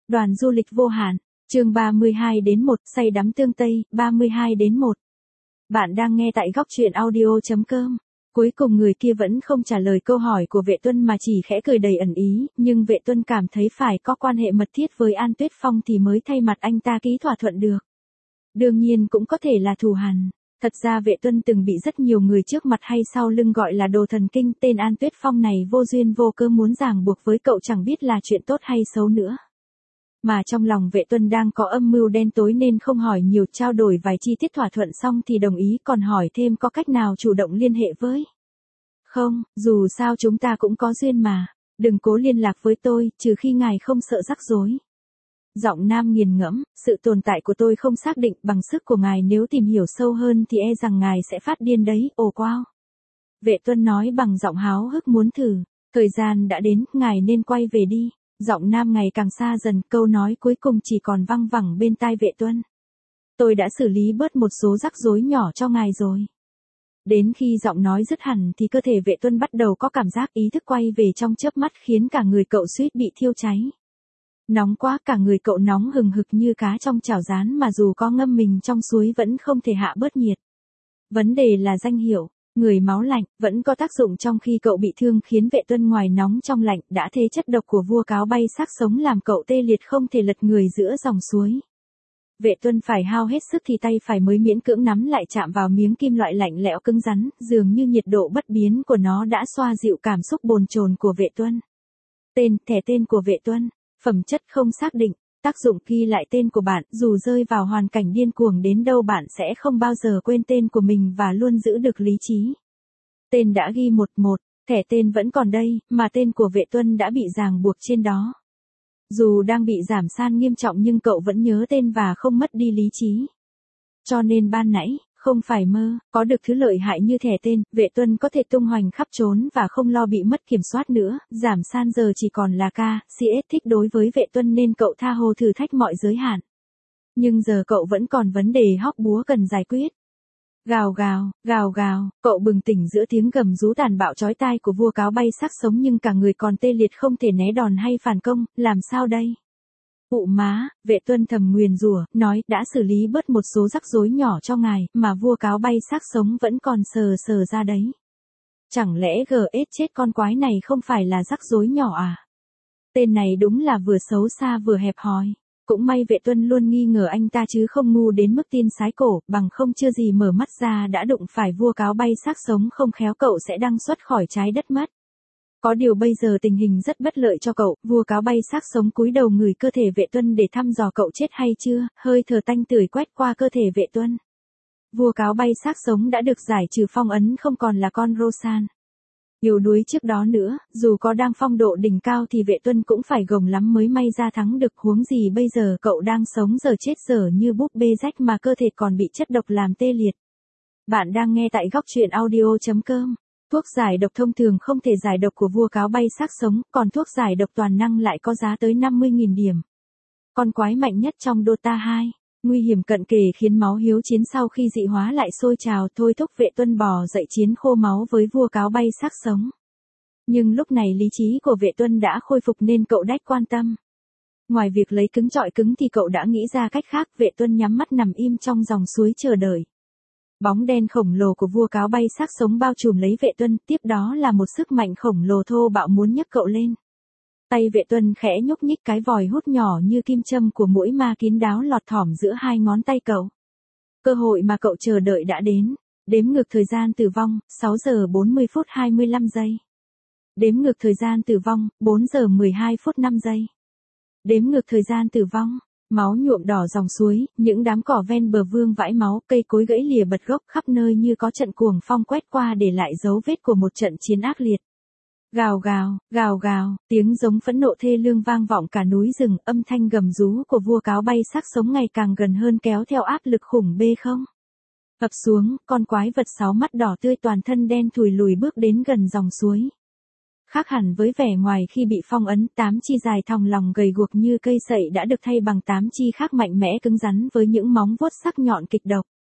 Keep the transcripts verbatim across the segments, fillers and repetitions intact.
Đoàn du lịch vô hạn, chương ba mươi hai đến một, say đắm tương Tây, ba mươi hai đến một. Bạn đang nghe tại góc truyện audio chấm com. Cuối cùng người kia vẫn không trả lời câu hỏi của Vệ Tuân mà chỉ khẽ cười đầy ẩn ý, nhưng Vệ Tuân cảm thấy phải có quan hệ mật thiết với An Tuyết Phong thì mới thay mặt anh ta ký thỏa thuận được. Đương nhiên cũng có thể là thù hằn. Thật ra Vệ Tuân từng bị rất nhiều người trước mặt hay sau lưng gọi là đồ thần kinh, tên An Tuyết Phong này vô duyên vô cớ muốn ràng buộc với cậu chẳng biết là chuyện tốt hay xấu nữa. Mà trong lòng Vệ Tuân đang có âm mưu đen tối nên không hỏi nhiều, trao đổi vài chi tiết thỏa thuận xong thì đồng ý, còn hỏi thêm có cách nào chủ động liên hệ với. Không, dù sao chúng ta cũng có duyên mà, đừng cố liên lạc với tôi, trừ khi ngài không sợ rắc rối. Giọng nam nghiền ngẫm, sự tồn tại của tôi không xác định, bằng sức của ngài nếu tìm hiểu sâu hơn thì e rằng ngài sẽ phát điên đấy, ồ wow. Vệ Tuân nói bằng giọng háo hức muốn thử, thời gian đã đến, ngài nên quay về đi. Giọng nam ngày càng xa dần, câu nói cuối cùng chỉ còn văng vẳng bên tai Vệ Tuân. Tôi đã xử lý bớt một số rắc rối nhỏ cho ngài rồi. Đến khi giọng nói dứt hẳn thì cơ thể Vệ Tuân bắt đầu có cảm giác ý thức quay về trong chớp mắt, khiến cả người cậu suýt bị thiêu cháy. Nóng quá, cả người cậu nóng hừng hực như cá trong chảo rán mà dù có ngâm mình trong suối vẫn không thể hạ bớt nhiệt. Vấn đề là danh hiệu, người máu lạnh, vẫn có tác dụng trong khi cậu bị thương, khiến Vệ Tuân ngoài nóng trong lạnh đã thế chất độc của vua cáo bay xác sống làm cậu tê liệt không thể lật người giữa dòng suối. Vệ Tuân phải hao hết sức thì tay phải mới miễn cưỡng nắm lại chạm vào miếng kim loại lạnh lẽo cứng rắn, dường như nhiệt độ bất biến của nó đã xoa dịu cảm xúc bồn chồn của Vệ Tuân. Tên, thẻ tên của Vệ Tuân, phẩm chất không xác định, tác dụng ghi lại tên của bạn, dù rơi vào hoàn cảnh điên cuồng đến đâu bạn sẽ không bao giờ quên tên của mình và luôn giữ được lý trí. Tên đã ghi một một, thẻ tên vẫn còn đây, mà tên của Vệ Tuân đã bị ràng buộc trên đó. Dù đang bị giảm san nghiêm trọng nhưng cậu vẫn nhớ tên và không mất đi lý trí. Cho nên ban nãy, không phải mơ, có được thứ lợi hại như thẻ tên, Vệ Tuân có thể tung hoành khắp trốn và không lo bị mất kiểm soát nữa, giảm san giờ chỉ còn là ca, xê ét thích đối với Vệ Tuân nên cậu tha hồ thử thách mọi giới hạn. Nhưng giờ cậu vẫn còn vấn đề hóc búa cần giải quyết. Gào gào, gào gào, cậu bừng tỉnh giữa tiếng gầm rú tàn bạo chói tai của vua cáo bay xác sống nhưng cả người còn tê liệt không thể né đòn hay phản công, làm sao đây? Ụ má, Vệ Tuân thầm nguyền rủa, nói, đã xử lý bớt một số rắc rối nhỏ cho ngài, mà vua cáo bay xác sống vẫn còn sờ sờ ra đấy. Chẳng lẽ gờ ết chết con quái này không phải là rắc rối nhỏ à? Tên này đúng là vừa xấu xa vừa hẹp hòi. Cũng may Vệ Tuân luôn nghi ngờ anh ta chứ không ngu đến mức tin sái cổ, bằng không chưa gì mở mắt ra đã đụng phải vua cáo bay xác sống, không khéo cậu sẽ đăng xuất khỏi trái đất mất. Có điều bây giờ tình hình rất bất lợi cho cậu, vua cáo bay xác sống cúi đầu ngửi cơ thể Vệ Tuân để thăm dò cậu chết hay chưa, hơi thở tanh tưởi quét qua cơ thể Vệ Tuân. Vua cáo bay xác sống đã được giải trừ phong ấn, không còn là con Rosan yếu đuối trước đó nữa, dù có đang phong độ đỉnh cao thì Vệ Tuân cũng phải gồng lắm mới may ra thắng được, huống gì bây giờ cậu đang sống giờ chết giờ như búp bê rách mà cơ thể còn bị chất độc làm tê liệt. Bạn đang nghe tại góc truyện audio chấm com. Thuốc giải độc thông thường không thể giải độc của vua cáo bay xác sống, còn thuốc giải độc toàn năng lại có giá tới năm mươi nghìn điểm. Con quái mạnh nhất trong Dota hai, nguy hiểm cận kề khiến máu hiếu chiến sau khi dị hóa lại sôi trào, thôi thúc Vệ Tuân bò dậy chiến khô máu với vua cáo bay xác sống. Nhưng lúc này lý trí của Vệ Tuân đã khôi phục nên cậu đách quan tâm. Ngoài việc lấy cứng chọi cứng thì cậu đã nghĩ ra cách khác. Vệ Tuân nhắm mắt nằm im trong dòng suối chờ đợi. Bóng đen khổng lồ của vua cáo bay xác sống bao trùm lấy Vệ Tuân, tiếp đó là một sức mạnh khổng lồ thô bạo muốn nhấc cậu lên. Tay Vệ Tuân khẽ nhúc nhích, cái vòi hút nhỏ như kim châm của mũi ma kín đáo lọt thỏm giữa hai ngón tay cậu. Cơ hội mà cậu chờ đợi đã đến. Đếm ngược thời gian tử vong, sáu giờ bốn mươi phút hai mươi lăm giây. Đếm ngược thời gian tử vong, bốn giờ mười hai phút năm giây. Đếm ngược thời gian tử vong, máu nhuộm đỏ dòng suối, những đám cỏ ven bờ vương vãi máu, cây cối gãy lìa bật gốc, khắp nơi như có trận cuồng phong quét qua để lại dấu vết của một trận chiến ác liệt. Gào gào, gào gào, tiếng giống phẫn nộ thê lương vang vọng cả núi rừng, âm thanh gầm rú của vua cáo bay xác sống ngày càng gần hơn kéo theo áp lực khủng bê không. Ập xuống, con quái vật sáu mắt đỏ tươi toàn thân đen thùi lùi bước đến gần dòng suối. Khác hẳn với vẻ ngoài khi bị phong ấn, tám chi dài thòng lòng gầy guộc như cây sậy đã được thay bằng tám chi khác mạnh mẽ cứng rắn với những móng vuốt sắc nhọn kịch độc.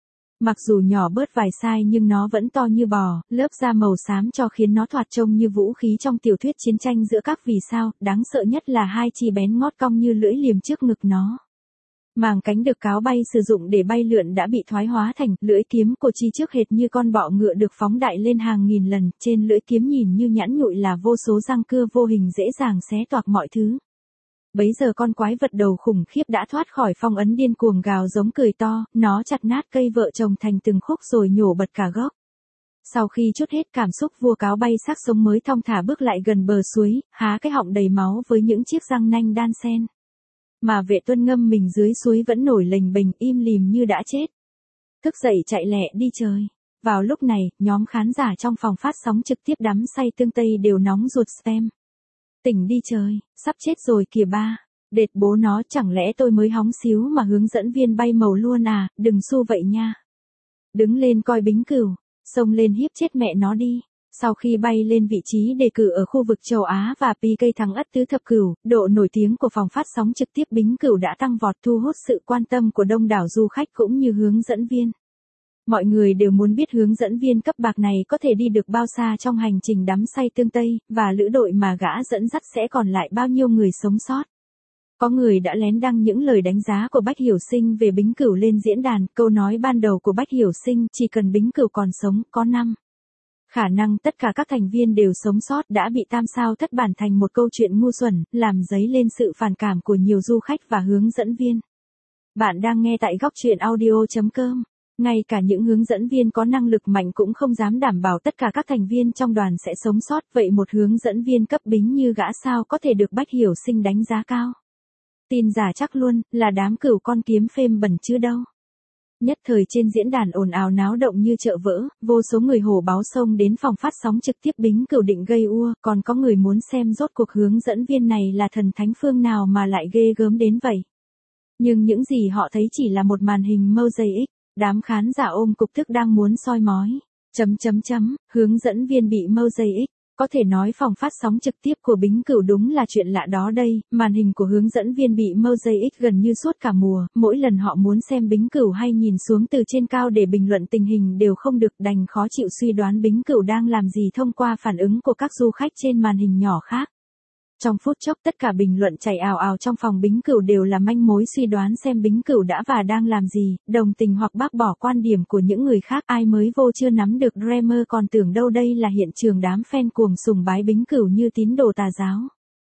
Mặc dù nhỏ bớt vài size nhưng nó vẫn to như bò, lớp da màu xám cho khiến nó thoạt trông như vũ khí trong tiểu thuyết chiến tranh giữa các vì sao, đáng sợ nhất là hai chi bén ngót cong như lưỡi liềm trước ngực nó. Màng cánh được cáo bay sử dụng để bay lượn đã bị thoái hóa thành lưỡi kiếm của chi trước hệt như con bọ ngựa được phóng đại lên hàng nghìn lần, trên lưỡi kiếm nhìn như nhẵn nhụi là vô số răng cưa vô hình dễ dàng xé toạc mọi thứ. Bấy giờ con quái vật đầu khủng khiếp đã thoát khỏi phong ấn điên cuồng gào giống cười to, nó chặt nát cây vợ chồng thành từng khúc rồi nhổ bật cả gốc. Sau khi trút hết cảm xúc, vua cáo bay xác sống mới thong thả bước lại gần bờ suối, há cái họng đầy máu với những chiếc răng nanh đan xen. Mà Vệ Tuân ngâm mình dưới suối vẫn nổi lềnh bềnh im lìm như đã chết. Thức dậy chạy lẹ đi chơi. Vào lúc này, nhóm khán giả trong phòng phát sóng trực tiếp đắm say tương tây đều nóng ruột spam. Tỉnh đi chơi, sắp chết rồi kìa ba. Đệt bố nó, chẳng lẽ tôi mới hóng xíu mà hướng dẫn viên bay màu luôn à, đừng xu vậy nha. Đứng lên coi Bính Cửu, xông lên hiếp chết mẹ nó đi. Sau khi bay lên vị trí đề cử ở khu vực châu Á và pê ca thắng ất tứ thập cửu, độ nổi tiếng của phòng phát sóng trực tiếp Bính Cửu đã tăng vọt, thu hút sự quan tâm của đông đảo du khách cũng như hướng dẫn viên. Mọi người đều muốn biết hướng dẫn viên cấp bạc này có thể đi được bao xa trong hành trình đắm say tương tây, và lữ đội mà gã dẫn dắt sẽ còn lại bao nhiêu người sống sót. Có người đã lén đăng những lời đánh giá của Bách Hiểu Sinh về Bính Cửu lên diễn đàn, câu nói ban đầu của Bách Hiểu Sinh, chỉ cần Bính Cửu còn sống, có năm khả năng tất cả các thành viên đều sống sót, đã bị tam sao thất bản thành một câu chuyện ngu xuẩn, làm dấy lên sự phản cảm của nhiều du khách và hướng dẫn viên. Bạn đang nghe tại góc truyện audio chấm com. Ngay cả những hướng dẫn viên có năng lực mạnh cũng không dám đảm bảo tất cả các thành viên trong đoàn sẽ sống sót, vậy một hướng dẫn viên cấp bính như gã sao có thể được Bách Hiểu Sinh đánh giá cao. Tin giả chắc luôn, là đám cửu con kiếm phêm bẩn chứ đâu. Nhất thời trên diễn đàn ồn ào náo động như chợ vỡ, vô số người hổ báo xông đến phòng phát sóng trực tiếp Bính Cửu định gây ua, còn có người muốn xem rốt cuộc hướng dẫn viên này là thần thánh phương nào mà lại ghê gớm đến vậy. Nhưng những gì họ thấy chỉ là một màn hình mosaic, đám khán giả ôm cục tức đang muốn soi mói. Chấm chấm chấm, hướng dẫn viên bị mosaic. Có thể nói phòng phát sóng trực tiếp của Bính Cửu đúng là chuyện lạ đó đây, màn hình của hướng dẫn viên bị mosaic gần như suốt cả mùa, mỗi lần họ muốn xem Bính Cửu hay nhìn xuống từ trên cao để bình luận tình hình đều không được, đành khó chịu suy đoán Bính Cửu đang làm gì thông qua phản ứng của các du khách trên màn hình nhỏ khác. Trong phút chốc tất cả bình luận chảy ào ào trong phòng Bính Cửu đều là manh mối suy đoán xem Bính Cửu đã và đang làm gì, đồng tình hoặc bác bỏ quan điểm của những người khác, ai mới vô chưa nắm được Dreamer còn tưởng đâu đây là hiện trường đám fan cuồng sùng bái Bính Cửu như tín đồ tà giáo.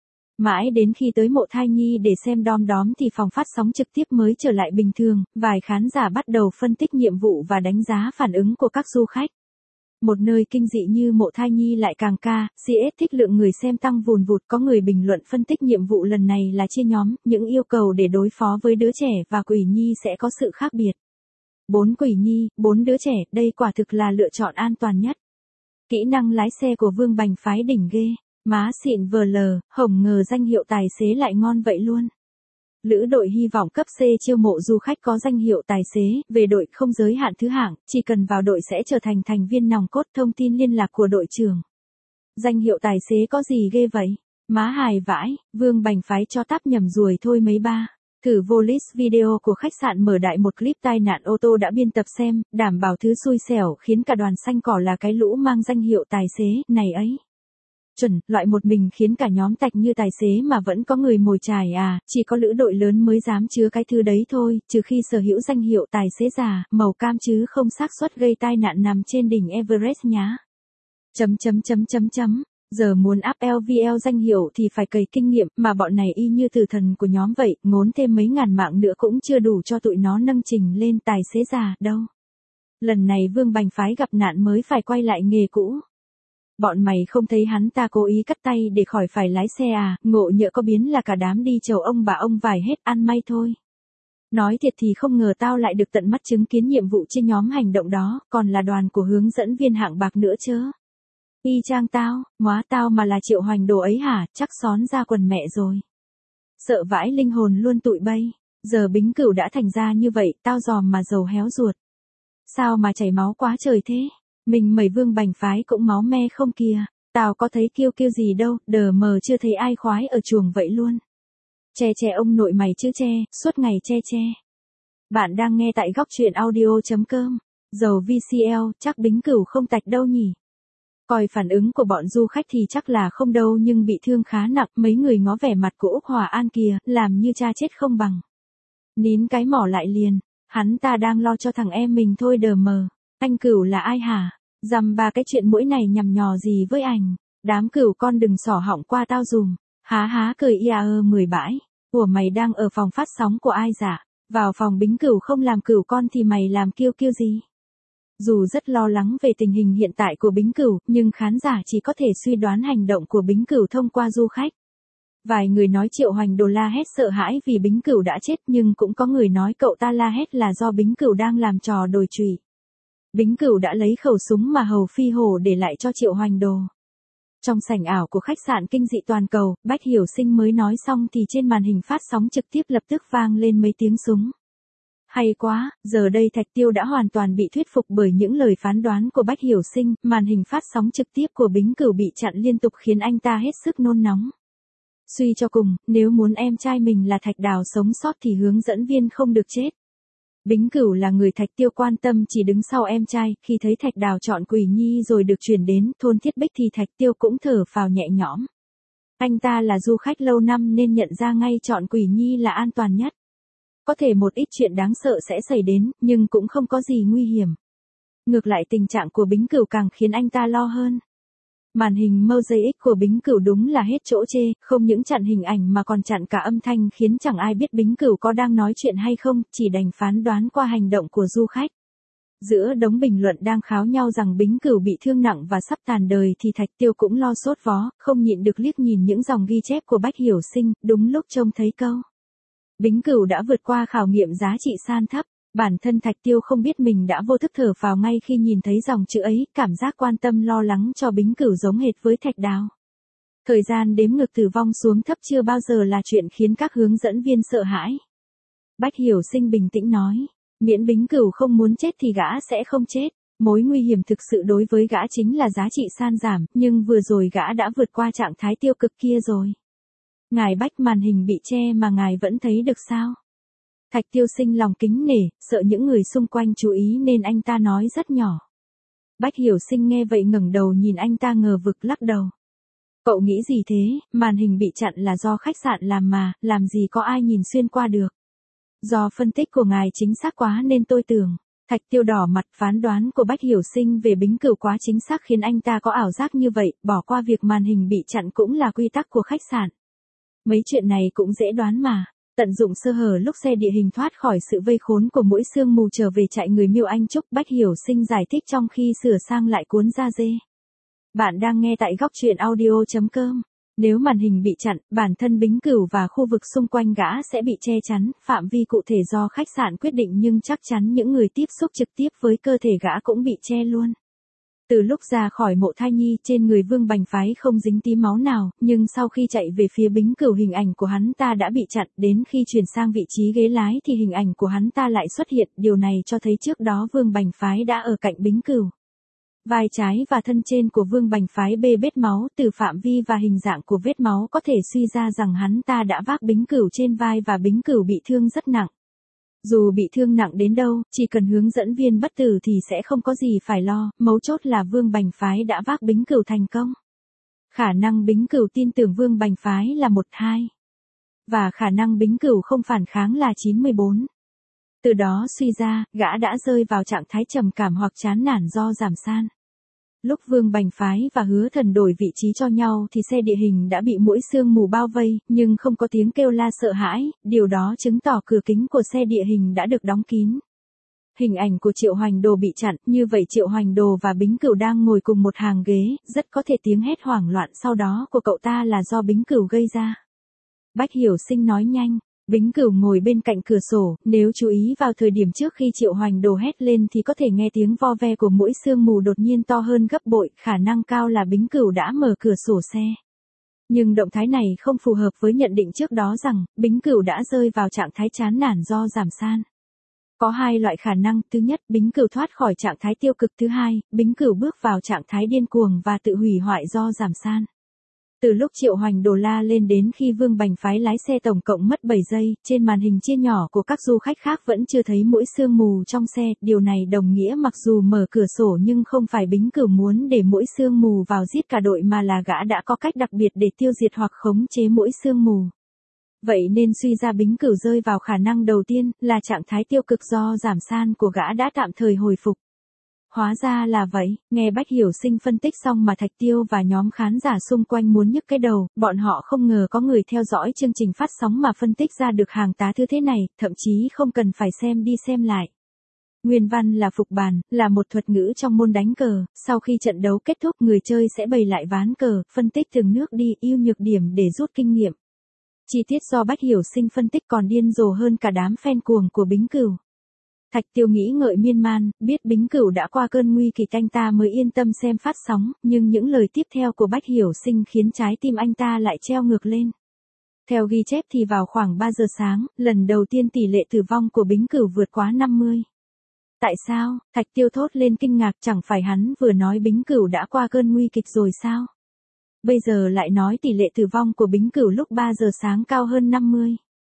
Mãi đến khi tới mộ thai nhi để xem đom đóm thì phòng phát sóng trực tiếp mới trở lại bình thường, vài khán giả bắt đầu phân tích nhiệm vụ và đánh giá phản ứng của các du khách. Một nơi kinh dị như mộ thai nhi lại càng ca, xê ét thích lượng người xem tăng vùn vụt, có người bình luận phân tích nhiệm vụ lần này là chia nhóm, những yêu cầu để đối phó với đứa trẻ và quỷ nhi sẽ có sự khác biệt. Bốn quỷ nhi, bốn đứa trẻ, đây quả thực là lựa chọn an toàn nhất. Kỹ năng lái xe của Vương Bành phái đỉnh ghê, má xịn vờ lờ, hổng ngờ danh hiệu tài xế lại ngon vậy luôn. Lữ đội hy vọng cấp C chiêu mộ du khách có danh hiệu tài xế, về đội không giới hạn thứ hạng, chỉ cần vào đội sẽ trở thành thành viên nòng cốt, thông tin liên lạc của đội trưởng. Danh hiệu tài xế có gì ghê vậy? Má hài vãi, Vương Bành phái cho táp nhầm ruồi thôi mấy ba. Thử vô list video của khách sạn mở đại một clip tai nạn ô tô đã biên tập xem, đảm bảo thứ xui xẻo khiến cả đoàn xanh cỏ là cái lũ mang danh hiệu tài xế, này ấy. Chuẩn, loại một mình khiến cả nhóm tạch như tài xế mà vẫn có người mồi chài à, chỉ có lữ đội lớn mới dám chứa cái thứ đấy thôi, trừ khi sở hữu danh hiệu tài xế già, màu cam chứ không xác suất gây tai nạn nằm trên đỉnh Everest nhá. Chấm chấm chấm chấm chấm, giờ muốn up lờ vê lờ danh hiệu thì phải cày kinh nghiệm, mà bọn này y như tử thần của nhóm vậy, ngốn thêm mấy ngàn mạng nữa cũng chưa đủ cho tụi nó nâng trình lên tài xế già đâu. Lần này Vương Bành phái gặp nạn mới phải quay lại nghề cũ. Bọn mày không thấy hắn ta cố ý cắt tay để khỏi phải lái xe à, ngộ nhỡ có biến là cả đám đi chầu ông bà ông vải hết, ăn may thôi. Nói thiệt thì không ngờ tao lại được tận mắt chứng kiến nhiệm vụ trên nhóm hành động đó, còn là đoàn của hướng dẫn viên hạng bạc nữa chớ. Y chang tao, ngóa tao mà là Triệu Hoành đồ ấy hả, chắc xón ra quần mẹ rồi. Sợ vãi linh hồn luôn tụi bay, giờ Bính Cửu đã thành ra như vậy, tao giòm mà dầu héo ruột. Sao mà chảy máu quá trời thế? Mình mẩy Vương Bành phái cũng máu me không kìa, tao có thấy kêu kêu gì đâu, đờ mờ chưa thấy ai khoái ở chuồng vậy luôn. Che che ông nội mày chứ che, suốt ngày che che. Bạn đang nghe tại góc truyện audio chấm com. Dầu vê xê lờ, chắc Bính Cửu không tạch đâu nhỉ. Coi phản ứng của bọn du khách thì chắc là không đâu nhưng bị thương khá nặng, mấy người ngó vẻ mặt của Úc Hòa An kìa, làm như cha chết không bằng. Nín cái mỏ lại liền, hắn ta đang lo cho thằng em mình thôi đờ mờ. Anh Cửu là ai hả? Dằm ba cái chuyện mũi này nhằm nhò gì với ảnh. Đám Cửu con đừng xỏ họng qua tao dùm. Há há cười ia ơ mười bãi. Ủa mày đang ở phòng phát sóng của ai dạ? Vào phòng Bính Cửu không làm Cửu con thì mày làm kiêu kiêu gì? Dù rất lo lắng về tình hình hiện tại của Bính Cửu, nhưng khán giả chỉ có thể suy đoán hành động của Bính Cửu thông qua du khách. Vài người nói Triệu Hoành Đồ la hét sợ hãi vì Bính Cửu đã chết, nhưng cũng có người nói cậu ta la hét là do Bính Cửu đang làm trò đồi trụy. Bính Cửu đã lấy khẩu súng mà hầu phi hổ để lại cho Triệu Hoành Đồ. Trong sảnh ảo của khách sạn kinh dị toàn cầu, Bách Hiểu Sinh mới nói xong thì trên màn hình phát sóng trực tiếp lập tức vang lên mấy tiếng súng. Hay quá, giờ đây Thạch Tiêu đã hoàn toàn bị thuyết phục bởi những lời phán đoán của Bách Hiểu Sinh, màn hình phát sóng trực tiếp của Bính Cửu bị chặn liên tục khiến anh ta hết sức nôn nóng. Suy cho cùng, nếu muốn em trai mình là Thạch Đào sống sót thì hướng dẫn viên không được chết. Bính Cửu là người Thạch Tiêu quan tâm chỉ đứng sau em trai, khi thấy Thạch Đào chọn Quỷ Nhi rồi được chuyển đến thôn Thiết Bích thì Thạch Tiêu cũng thở phào nhẹ nhõm. Anh ta là du khách lâu năm nên nhận ra ngay chọn Quỷ Nhi là an toàn nhất. Có thể một ít chuyện đáng sợ sẽ xảy đến, nhưng cũng không có gì nguy hiểm. Ngược lại tình trạng của Bính Cửu càng khiến anh ta lo hơn. Màn hình mosaic của Bính Cửu đúng là hết chỗ chê, không những chặn hình ảnh mà còn chặn cả âm thanh khiến chẳng ai biết Bính Cửu có đang nói chuyện hay không, chỉ đành phán đoán qua hành động của du khách. Giữa đống bình luận đang kháo nhau rằng Bính Cửu bị thương nặng và sắp tàn đời thì Thạch Tiêu cũng lo sốt vó, không nhịn được liếc nhìn những dòng ghi chép của Bách Hiểu Sinh, đúng lúc trông thấy câu. Bính Cửu đã vượt qua khảo nghiệm giá trị san thấp. Bản thân Thạch Tiêu không biết mình đã vô thức thở phào ngay khi nhìn thấy dòng chữ ấy, cảm giác quan tâm lo lắng cho Bính Cửu giống hệt với Thạch Đào. Thời gian đếm ngược tử vong xuống thấp chưa bao giờ là chuyện khiến các hướng dẫn viên sợ hãi. Bách Hiểu Sinh bình tĩnh nói, miễn Bính Cửu không muốn chết thì gã sẽ không chết. Mối nguy hiểm thực sự đối với gã chính là giá trị san giảm, nhưng vừa rồi gã đã vượt qua trạng thái tiêu cực kia rồi. Ngài Bách màn hình bị che mà ngài vẫn thấy được sao? Thạch Tiêu sinh lòng kính nể, sợ những người xung quanh chú ý nên anh ta nói rất nhỏ. Bách Hiểu Sinh nghe vậy ngẩng đầu nhìn anh ta ngờ vực lắc đầu. Cậu nghĩ gì thế, màn hình bị chặn là do khách sạn làm mà, làm gì có ai nhìn xuyên qua được. Do phân tích của ngài chính xác quá nên tôi tưởng. Thạch Tiêu đỏ mặt, phán đoán của Bách Hiểu Sinh về Bính Cửu quá chính xác khiến anh ta có ảo giác như vậy, bỏ qua việc màn hình bị chặn cũng là quy tắc của khách sạn. Mấy chuyện này cũng dễ đoán mà. Tận dụng sơ hở lúc xe địa hình thoát khỏi sự vây khốn của mũi sương mù trở về trại người Miêu Anh Trúc, Bách Hiểu Sinh giải thích trong khi sửa sang lại cuốn da dê. Bạn đang nghe tại góc truyện audio chấm com. Nếu màn hình bị chặn, bản thân Bính Cửu và khu vực xung quanh gã sẽ bị che chắn, phạm vi cụ thể do khách sạn quyết định nhưng chắc chắn những người tiếp xúc trực tiếp với cơ thể gã cũng bị che luôn. Từ lúc ra khỏi mộ thai nhi, trên người Vương Bành Phái không dính tí máu nào, nhưng sau khi chạy về phía Bính Cửu hình ảnh của hắn ta đã bị chặn, đến khi chuyển sang vị trí ghế lái thì hình ảnh của hắn ta lại xuất hiện, điều này cho thấy trước đó Vương Bành Phái đã ở cạnh Bính Cửu. Vai trái và thân trên của Vương Bành Phái bê bết máu, từ phạm vi và hình dạng của vết máu có thể suy ra rằng hắn ta đã vác Bính Cửu trên vai và Bính Cửu bị thương rất nặng. Dù bị thương nặng đến đâu, chỉ cần hướng dẫn viên bất tử thì sẽ không có gì phải lo, mấu chốt là Vương Bành Phái đã vác Bính Cửu thành công. Khả năng Bính Cửu tin tưởng Vương Bành Phái là một hai. Và khả năng Bính Cửu không phản kháng là chín mươi bốn. Từ đó suy ra, gã đã rơi vào trạng thái trầm cảm hoặc chán nản do giảm san. Lúc Vương Bành Phái và Hứa Thần đổi vị trí cho nhau thì xe địa hình đã bị mũi sương mù bao vây, nhưng không có tiếng kêu la sợ hãi, điều đó chứng tỏ cửa kính của xe địa hình đã được đóng kín. Hình ảnh của Triệu Hoành Đồ bị chặn, như vậy Triệu Hoành Đồ và Bính Cửu đang ngồi cùng một hàng ghế, rất có thể tiếng hét hoảng loạn sau đó của cậu ta là do Bính Cửu gây ra. Bách Hiểu Sinh nói nhanh. Bính Cửu ngồi bên cạnh cửa sổ, nếu chú ý vào thời điểm trước khi Triệu Hoành Đồ hét lên thì có thể nghe tiếng vo ve của mũi sương mù đột nhiên to hơn gấp bội, khả năng cao là Bính Cửu đã mở cửa sổ xe. Nhưng động thái này không phù hợp với nhận định trước đó rằng, Bính Cửu đã rơi vào trạng thái chán nản do giảm san. Có hai loại khả năng, thứ nhất, Bính Cửu thoát khỏi trạng thái tiêu cực, thứ hai, Bính Cửu bước vào trạng thái điên cuồng và tự hủy hoại do giảm san. Từ lúc Triệu Hoành Đồ la lên đến khi Vương Bành phái lái xe tổng cộng mất bảy giây, trên màn hình chia nhỏ của các du khách khác vẫn chưa thấy mũi sương mù trong xe, điều này đồng nghĩa mặc dù mở cửa sổ nhưng không phải Bính Cửu muốn để mũi sương mù vào giết cả đội mà là gã đã có cách đặc biệt để tiêu diệt hoặc khống chế mũi sương mù. Vậy nên suy ra Bính Cửu rơi vào khả năng đầu tiên là trạng thái tiêu cực do giảm san của gã đã tạm thời hồi phục. Hóa ra là vậy, nghe Bách Hiểu Sinh phân tích xong mà Thạch Tiêu và nhóm khán giả xung quanh muốn nhức cái đầu, bọn họ không ngờ có người theo dõi chương trình phát sóng mà phân tích ra được hàng tá thứ thế này, thậm chí không cần phải xem đi xem lại. Nguyên văn là phục bàn, là một thuật ngữ trong môn đánh cờ, sau khi trận đấu kết thúc người chơi sẽ bày lại ván cờ, phân tích từng nước đi, ưu nhược điểm để rút kinh nghiệm. Chi tiết do Bách Hiểu Sinh phân tích còn điên rồ hơn cả đám fan cuồng của Bính Cửu. Thạch Tiêu nghĩ ngợi miên man, biết Bính Cửu đã qua cơn nguy kịch anh ta mới yên tâm xem phát sóng, nhưng những lời tiếp theo của Bách Hiểu Sinh khiến trái tim anh ta lại treo ngược lên. Theo ghi chép thì vào khoảng ba giờ sáng, lần đầu tiên tỷ lệ tử vong của Bính Cửu vượt quá năm mươi. Tại sao? Thạch Tiêu thốt lên kinh ngạc, chẳng phải hắn vừa nói Bính Cửu đã qua cơn nguy kịch rồi sao? Bây giờ lại nói tỷ lệ tử vong của Bính Cửu lúc ba giờ sáng cao hơn năm mươi.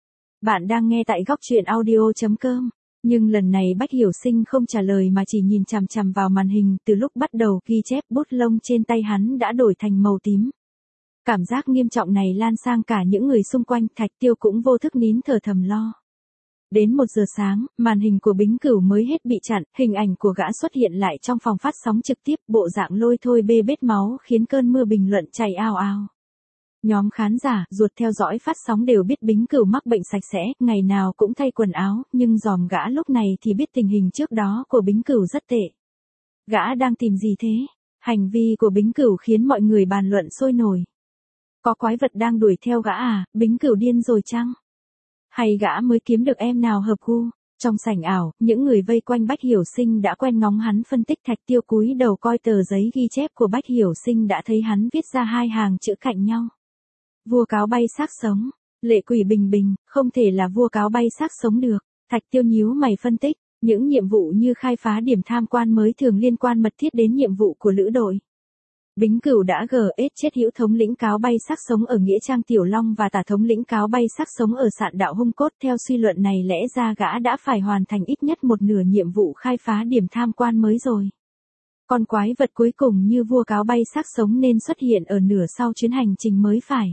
Bạn đang nghe tại góc truyện audio chấm com. Nhưng lần này Bách Hiểu Sinh không trả lời mà chỉ nhìn chằm chằm vào màn hình, từ lúc bắt đầu ghi chép bút lông trên tay hắn đã đổi thành màu tím. Cảm giác nghiêm trọng này lan sang cả những người xung quanh, Thạch Tiêu cũng vô thức nín thở thầm lo. Đến một giờ sáng, màn hình của Bính Cửu mới hết bị chặn, hình ảnh của gã xuất hiện lại trong phòng phát sóng trực tiếp, bộ dạng lôi thôi bê bết máu khiến cơn mưa bình luận chảy ào ào. Nhóm khán giả, ruột theo dõi phát sóng đều biết Bính Cửu mắc bệnh sạch sẽ, ngày nào cũng thay quần áo, nhưng dòm gã lúc này thì biết tình hình trước đó của Bính Cửu rất tệ. Gã đang tìm gì thế? Hành vi của Bính Cửu khiến mọi người bàn luận sôi nổi. Có quái vật đang đuổi theo gã à, Bính Cửu điên rồi chăng? Hay gã mới kiếm được em nào hợp gu? Trong sảnh ảo, những người vây quanh Bách Hiểu Sinh đã quen ngóng hắn phân tích. Thạch Tiêu cúi đầu coi tờ giấy ghi chép của Bách Hiểu Sinh đã thấy hắn viết ra hai hàng chữ cạnh nhau. Vua cáo bay xác sống, lệ quỷ bình bình, không thể là vua cáo bay xác sống được. Thạch Tiêu nhíu mày phân tích, những nhiệm vụ như khai phá điểm tham quan mới thường liên quan mật thiết đến nhiệm vụ của lữ đội. Bính Cửu đã gờ ết chết hữu thống lĩnh cáo bay xác sống ở Nghĩa Trang Tiểu Long và tả thống lĩnh cáo bay xác sống ở Sạn Đạo Hung Cốt. Theo suy luận này lẽ ra gã đã phải hoàn thành ít nhất một nửa nhiệm vụ khai phá điểm tham quan mới rồi. Con quái vật cuối cùng như vua cáo bay xác sống nên xuất hiện ở nửa sau chuyến hành trình mới phải.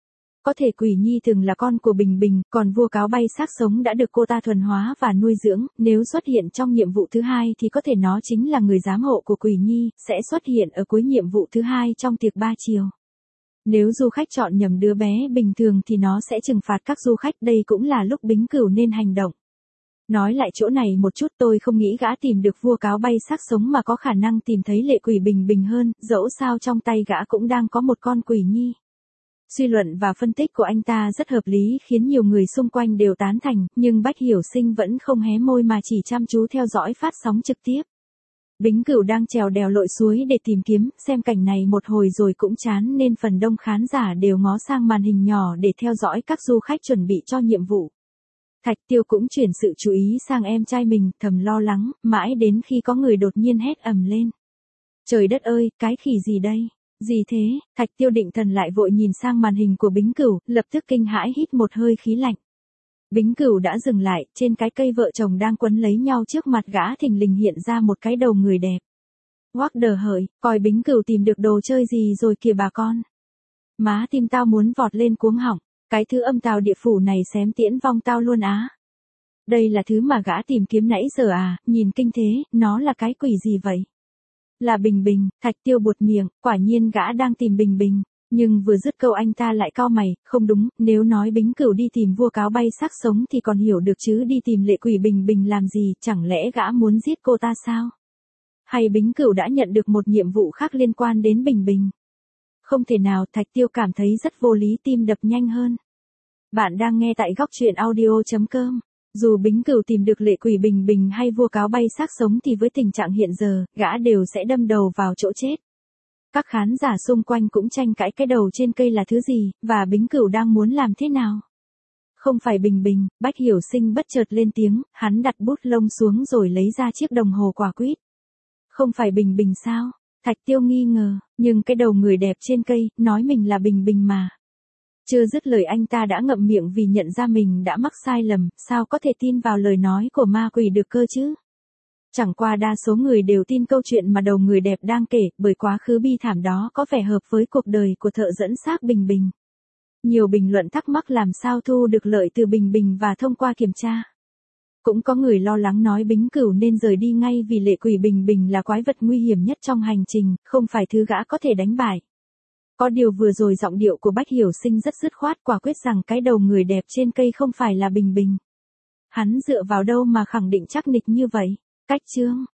Có thể Quỷ Nhi từng là con của Bình Bình, còn vua cáo bay xác sống đã được cô ta thuần hóa và nuôi dưỡng, nếu xuất hiện trong nhiệm vụ thứ hai thì có thể nó chính là người giám hộ của Quỷ Nhi, sẽ xuất hiện ở cuối nhiệm vụ thứ hai trong tiệc ba chiều. Nếu du khách chọn nhầm đứa bé bình thường thì nó sẽ trừng phạt các du khách, đây cũng là lúc Bính Cửu nên hành động. Nói lại chỗ này một chút, tôi không nghĩ gã tìm được vua cáo bay xác sống mà có khả năng tìm thấy lệ quỷ Bình Bình hơn, dẫu sao trong tay gã cũng đang có một con Quỷ Nhi. Suy luận và phân tích của anh ta rất hợp lý khiến nhiều người xung quanh đều tán thành, nhưng Bách Hiểu Sinh vẫn không hé môi mà chỉ chăm chú theo dõi phát sóng trực tiếp. Bính Cửu đang trèo đèo lội suối để tìm kiếm, xem cảnh này một hồi rồi cũng chán nên phần đông khán giả đều ngó sang màn hình nhỏ để theo dõi các du khách chuẩn bị cho nhiệm vụ. Thạch Tiêu cũng chuyển sự chú ý sang em trai mình, thầm lo lắng, mãi đến khi có người đột nhiên hét ầm lên. Trời đất ơi, cái khỉ gì đây? Gì thế? Thạch Tiêu định thần lại vội nhìn sang màn hình của Bính Cửu, lập tức kinh hãi hít một hơi khí lạnh. Bính Cửu đã dừng lại, trên cái cây vợ chồng đang quấn lấy nhau trước mặt gã thình lình hiện ra một cái đầu người đẹp. Hoắc đờ hởi, coi Bính Cửu tìm được đồ chơi gì rồi kìa bà con. Má tim tao muốn vọt lên cuống họng, cái thứ âm tào địa phủ này xém tiễn vong tao luôn á. Đây là thứ mà gã tìm kiếm nãy giờ à, nhìn kinh thế, nó là cái quỷ gì vậy? Là Bình Bình, Thạch Tiêu buột miệng, quả nhiên gã đang tìm Bình Bình, nhưng vừa dứt câu anh ta lại cau mày, không đúng, nếu nói Bính Cửu đi tìm vua cáo bay xác sống thì còn hiểu được chứ đi tìm lệ quỷ Bình Bình làm gì, chẳng lẽ gã muốn giết cô ta sao? Hay Bính Cửu đã nhận được một nhiệm vụ khác liên quan đến Bình Bình? Không thể nào, Thạch Tiêu cảm thấy rất vô lý, tim đập nhanh hơn. Bạn đang nghe tại góc truyện audio chấm com. Dù Bính Cửu tìm được lệ quỷ Bình Bình hay vua cáo bay xác sống thì với tình trạng hiện giờ, gã đều sẽ đâm đầu vào chỗ chết. Các khán giả xung quanh cũng tranh cãi cái đầu trên cây là thứ gì, và Bính Cửu đang muốn làm thế nào. Không phải Bình Bình, Bách Hiểu Sinh bất chợt lên tiếng, hắn đặt bút lông xuống rồi lấy ra chiếc đồng hồ quả quýt. Không phải Bình Bình sao? Thạch Tiêu nghi ngờ, nhưng cái đầu người đẹp trên cây, nói mình là Bình Bình mà. Chưa dứt lời anh ta đã ngậm miệng vì nhận ra mình đã mắc sai lầm, sao có thể tin vào lời nói của ma quỷ được cơ chứ? Chẳng qua đa số người đều tin câu chuyện mà đầu người đẹp đang kể, bởi quá khứ bi thảm đó có vẻ hợp với cuộc đời của thợ dẫn xác Bình Bình. Nhiều bình luận thắc mắc làm sao thu được lợi từ Bình Bình và thông qua kiểm tra. Cũng có người lo lắng nói Bính Cửu nên rời đi ngay vì lệ quỷ Bình Bình là quái vật nguy hiểm nhất trong hành trình, không phải thứ gã có thể đánh bại. Có điều vừa rồi giọng điệu của Bách Hiểu Sinh rất dứt khoát, quả quyết rằng cái đầu người đẹp trên cây không phải là Bình Bình. Hắn dựa vào đâu mà khẳng định chắc nịch như vậy? Cách chương